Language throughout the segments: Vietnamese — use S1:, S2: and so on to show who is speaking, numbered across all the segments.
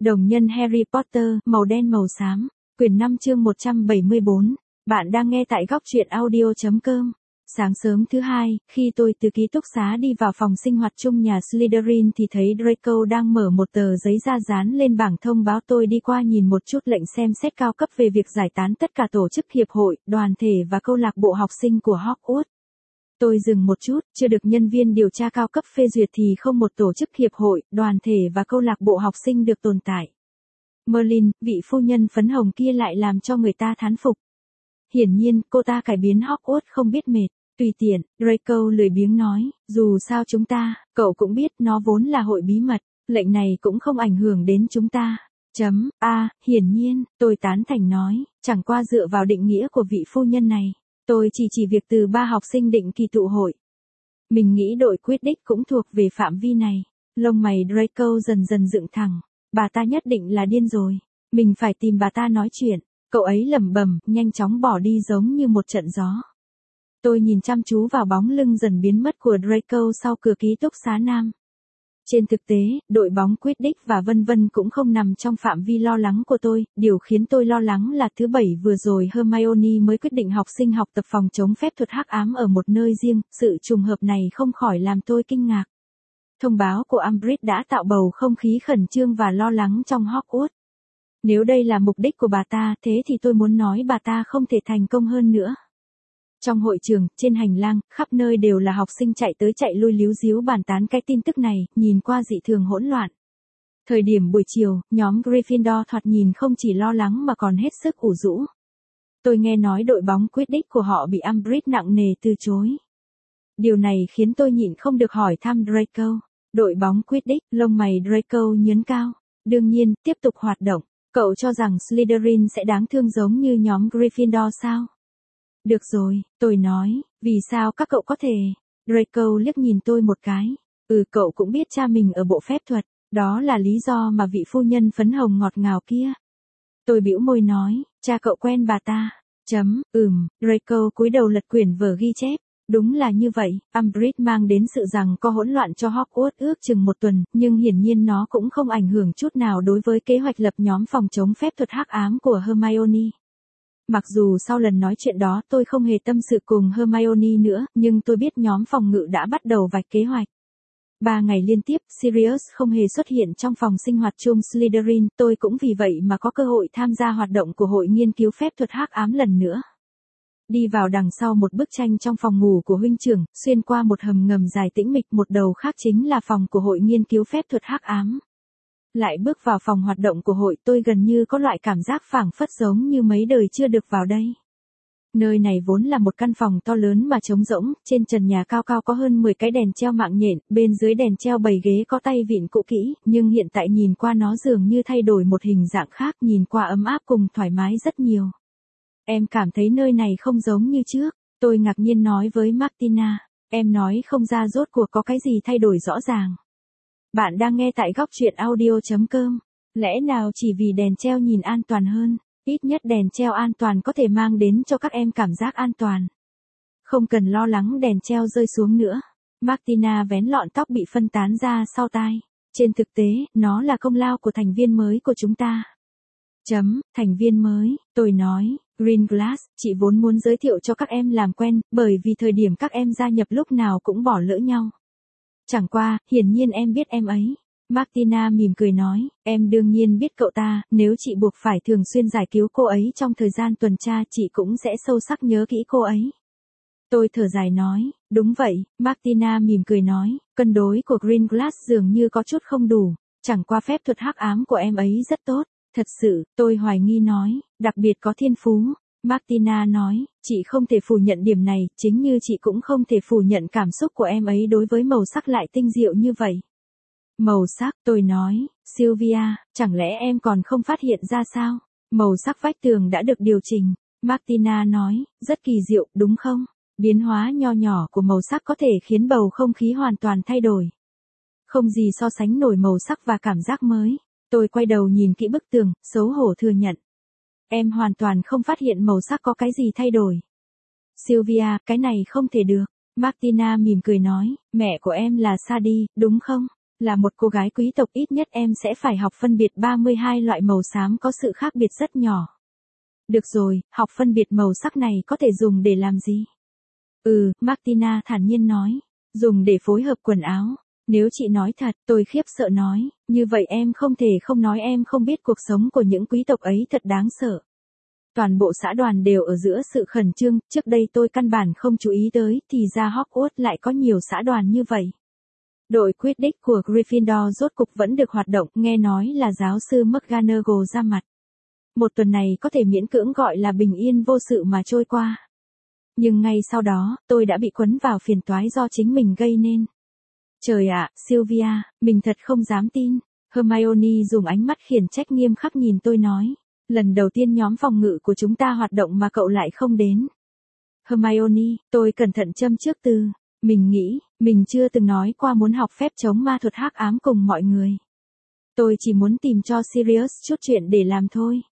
S1: Đồng nhân Harry Potter, màu đen màu xám, quyển 5 chương 174. Bạn đang nghe tại góc truyện audio.com. Sáng sớm thứ hai, khi tôi từ ký túc xá đi vào phòng sinh hoạt chung nhà Slytherin thì thấy Draco đang mở một tờ giấy da dán lên bảng thông báo. Tôi đi qua nhìn một chút lệnh xem xét cao cấp về việc giải tán tất cả tổ chức hiệp hội, đoàn thể và câu lạc bộ học sinh của Hogwarts. Tôi dừng một chút, chưa được nhân viên điều tra cao cấp phê duyệt thì không một tổ chức hiệp hội, đoàn thể và câu lạc bộ học sinh được tồn tại. Merlin, vị phu nhân phấn hồng kia lại làm cho người ta thán phục. Hiển nhiên, cô ta cải biến Hogwarts không biết mệt. Tùy tiện, Draco lười biếng nói, dù sao cậu cũng biết nó vốn là hội bí mật, lệnh này cũng không ảnh hưởng đến chúng ta. Hiển nhiên, tôi tán thành nói, chẳng qua dựa vào định nghĩa của vị phu nhân này. Tôi chỉ việc từ 3 học sinh định kỳ tụ hội. Mình nghĩ đội quyết đích cũng thuộc về phạm vi này. Lông mày Draco dần dần dựng thẳng. Bà ta nhất định là điên rồi. Mình phải tìm bà ta nói chuyện. Cậu ấy lẩm bẩm, nhanh chóng bỏ đi giống như một trận gió. Tôi nhìn chăm chú vào bóng lưng dần biến mất của Draco sau cửa ký túc xá nam. Trên thực tế, đội bóng quyết đích và vân vân cũng không nằm trong phạm vi lo lắng của tôi. Điều khiến tôi lo lắng là thứ Bảy vừa rồi Hermione mới quyết định học sinh học tập phòng chống phép thuật hắc ám ở một nơi riêng. Sự trùng hợp này không khỏi làm tôi kinh ngạc. Thông báo của Umbridge đã tạo bầu không khí khẩn trương và lo lắng trong Hogwarts. Nếu đây là mục đích của bà ta, thế thì tôi muốn nói bà ta không thể thành công hơn nữa. Trong hội trường, trên hành lang, khắp nơi đều là học sinh chạy tới chạy lui líu ríu bàn tán cái tin tức này, nhìn qua dị thường hỗn loạn. Thời điểm buổi chiều, nhóm Gryffindor thoạt nhìn không chỉ lo lắng mà còn hết sức ủ rũ. Tôi nghe nói đội bóng quyết đích của họ bị Umbridge nặng nề từ chối. Điều này khiến tôi nhịn không được hỏi thăm Draco. Đội bóng quyết đích, lông mày Draco nhướng cao. Đương nhiên, tiếp tục hoạt động. Cậu cho rằng Slytherin sẽ đáng thương giống như nhóm Gryffindor sao? Được rồi, tôi nói, vì sao các cậu có thể? Draco liếc nhìn tôi một cái. Cậu cũng biết cha mình ở bộ phép thuật, đó là lý do mà vị phu nhân phấn hồng ngọt ngào kia. Tôi bĩu môi nói, cha cậu quen bà ta. Draco cúi đầu lật quyển vở ghi chép. Đúng là như vậy, Umbridge mang đến sự rằng có hỗn loạn cho Hogwarts ước chừng một tuần, nhưng hiển nhiên nó cũng không ảnh hưởng chút nào đối với kế hoạch lập nhóm phòng chống phép thuật hắc ám của Hermione. Mặc dù sau lần nói chuyện đó tôi không hề tâm sự cùng Hermione nữa, nhưng tôi biết nhóm phòng ngự đã bắt đầu vạch kế hoạch. 3 ngày liên tiếp, Sirius không hề xuất hiện trong phòng sinh hoạt chung Slytherin, tôi cũng vì vậy mà có cơ hội tham gia hoạt động của hội nghiên cứu phép thuật hắc ám lần nữa. Đi vào đằng sau một bức tranh trong phòng ngủ của huynh trưởng, xuyên qua một hầm ngầm dài tĩnh mịch, một đầu khác chính là phòng của hội nghiên cứu phép thuật hắc ám. Lại bước vào phòng hoạt động của hội, tôi gần như có loại cảm giác phảng phất giống như mấy đời chưa được vào đây. Nơi này vốn là một căn phòng to lớn mà trống rỗng, trên trần nhà cao cao có hơn 10 cái đèn treo mạng nhện, bên dưới đèn treo 7 ghế có tay vịn cũ kỹ, nhưng hiện tại nhìn qua nó dường như thay đổi một hình dạng khác, nhìn qua ấm áp cùng thoải mái rất nhiều. Em cảm thấy nơi này không giống như trước, tôi ngạc nhiên nói với Martina, em nói không ra rốt cuộc có cái gì thay đổi rõ ràng. Bạn đang nghe tại góc truyện audio.com. Lẽ nào chỉ vì đèn treo nhìn an toàn hơn, ít nhất đèn treo an toàn có thể mang đến cho các em cảm giác an toàn. Không cần lo lắng đèn treo rơi xuống nữa. Martina vén lọn tóc bị phân tán ra sau tai. Trên thực tế, nó là công lao của thành viên mới của chúng ta. Thành viên mới, tôi nói, Greenglass, chị vốn muốn giới thiệu cho các em làm quen, bởi vì thời điểm các em gia nhập lúc nào cũng bỏ lỡ nhau. Chẳng qua, hiển nhiên em biết em ấy. Martina mỉm cười nói, em đương nhiên biết cậu ta, nếu chị buộc phải thường xuyên giải cứu cô ấy trong thời gian tuần tra chị cũng sẽ sâu sắc nhớ kỹ cô ấy. Tôi thở dài nói, đúng vậy, Martina mỉm cười nói, cân đối của Greenglass dường như có chút không đủ, chẳng qua phép thuật hắc ám của em ấy rất tốt. Thật sự, tôi hoài nghi nói, đặc biệt có thiên phú. Martina nói, chị không thể phủ nhận điểm này, chính như chị cũng không thể phủ nhận cảm xúc của em ấy đối với màu sắc lại tinh diệu như vậy. Màu sắc, tôi nói, Sylvia, chẳng lẽ em còn không phát hiện ra sao? Màu sắc vách tường đã được điều chỉnh. Martina nói, rất kỳ diệu, đúng không? Biến hóa nho nhỏ của màu sắc có thể khiến bầu không khí hoàn toàn thay đổi. Không gì so sánh nổi màu sắc và cảm giác mới. Tôi quay đầu nhìn kỹ bức tường, xấu hổ thừa nhận. Em hoàn toàn không phát hiện màu sắc có cái gì thay đổi. Sylvia, cái này không thể được. Martina mỉm cười nói, mẹ của em là Sadie, đúng không? Là một cô gái quý tộc ít nhất em sẽ phải học phân biệt 32 loại màu xám có sự khác biệt rất nhỏ. Được rồi, học phân biệt màu sắc này có thể dùng để làm gì? Martina thản nhiên nói. Dùng để phối hợp quần áo. Nếu chị nói thật, tôi khiếp sợ nói, như vậy em không thể không nói em không biết cuộc sống của những quý tộc ấy thật đáng sợ. Toàn bộ xã đoàn đều ở giữa sự khẩn trương, trước đây tôi căn bản không chú ý tới, thì ra Hogwarts lại có nhiều xã đoàn như vậy. Đội Quidditch của Gryffindor rốt cục vẫn được hoạt động, nghe nói là giáo sư McGonagall ra mặt. Một tuần này có thể miễn cưỡng gọi là bình yên vô sự mà trôi qua. Nhưng ngay sau đó, tôi đã bị quấn vào phiền toái do chính mình gây nên. Trời ạ, Sylvia, mình thật không dám tin. Hermione dùng ánh mắt khiển trách nghiêm khắc nhìn tôi nói. Lần đầu tiên nhóm phòng ngự của chúng ta hoạt động mà cậu lại không đến. Hermione, tôi cẩn thận châm trước từ. Mình nghĩ, mình chưa từng nói qua muốn học phép chống ma thuật hắc ám cùng mọi người. Tôi chỉ muốn tìm cho Sirius chút chuyện để làm thôi.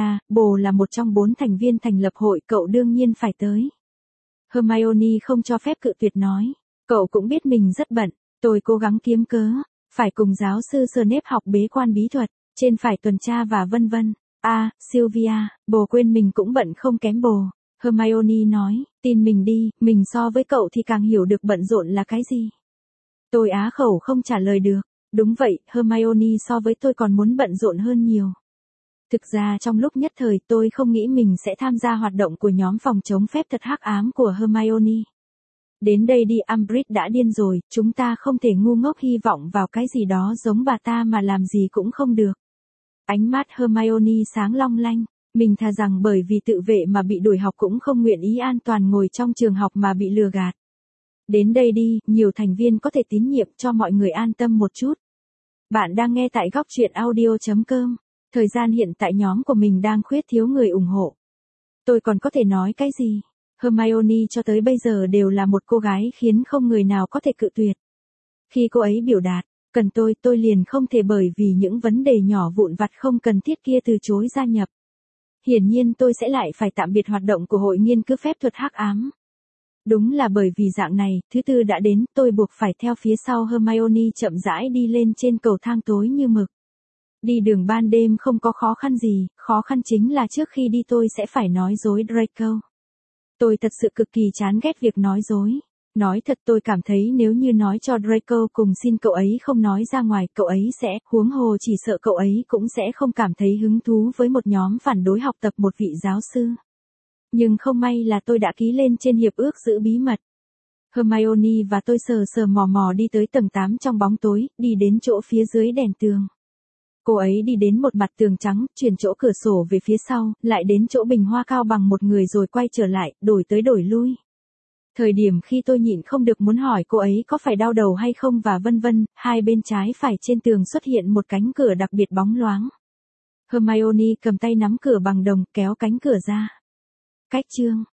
S1: Bồ là một trong 4 thành viên thành lập hội, cậu đương nhiên phải tới. Hermione không cho phép cự tuyệt nói. Cậu cũng biết mình rất bận. Tôi cố gắng kiếm cớ. Phải cùng giáo sư Snape học bế quan bí thuật. Trên phải tuần tra và vân vân. Sylvia, bồ quên mình cũng bận không kém bồ. Hermione nói, tin mình đi, mình so với cậu thì càng hiểu được bận rộn là cái gì. Tôi á khẩu không trả lời được. Đúng vậy, Hermione so với tôi còn muốn bận rộn hơn nhiều. Thực ra trong lúc nhất thời tôi không nghĩ mình sẽ tham gia hoạt động của nhóm phòng chống phép thuật hắc ám của Hermione. Đến đây đi, Umbridge đã điên rồi, chúng ta không thể ngu ngốc hy vọng vào cái gì đó giống bà ta mà làm gì cũng không được. Ánh mắt Hermione sáng long lanh, mình thà rằng bởi vì tự vệ mà bị đuổi học cũng không nguyện ý an toàn ngồi trong trường học mà bị lừa gạt. Đến đây đi, nhiều thành viên có thể tín nhiệm cho mọi người an tâm một chút. Bạn đang nghe tại góc truyện audio.com. Thời gian hiện tại nhóm của mình đang khuyết thiếu người ủng hộ. Tôi còn có thể nói cái gì? Hermione cho tới bây giờ đều là một cô gái khiến không người nào có thể cự tuyệt. Khi cô ấy biểu đạt, cần tôi liền không thể bởi vì những vấn đề nhỏ vụn vặt không cần thiết kia từ chối gia nhập. Hiển nhiên tôi sẽ lại phải tạm biệt hoạt động của hội nghiên cứu phép thuật hắc ám. Đúng là bởi vì dạng này, thứ tư đã đến, tôi buộc phải theo phía sau Hermione chậm rãi đi lên trên cầu thang tối như mực. Đi đường ban đêm không có khó khăn gì, khó khăn chính là trước khi đi tôi sẽ phải nói dối Draco. Tôi thật sự cực kỳ chán ghét việc nói dối. Nói thật tôi cảm thấy nếu như nói cho Draco cùng xin cậu ấy không nói ra ngoài, cậu ấy sẽ, huống hồ chỉ sợ cậu ấy cũng sẽ không cảm thấy hứng thú với một nhóm phản đối học tập một vị giáo sư. Nhưng không may là tôi đã ký lên trên hiệp ước giữ bí mật. Hermione và tôi sờ mò mò đi tới tầng 8 trong bóng tối, đi đến chỗ phía dưới đèn tường. Cô ấy đi đến một mặt tường trắng, chuyển chỗ cửa sổ về phía sau, lại đến chỗ bình hoa cao bằng một người rồi quay trở lại, đổi tới đổi lui. Thời điểm khi tôi nhịn không được muốn hỏi cô ấy có phải đau đầu hay không và vân vân, hai bên trái phải trên tường xuất hiện một cánh cửa đặc biệt bóng loáng. Hermione cầm tay nắm cửa bằng đồng, kéo cánh cửa ra. Cách chương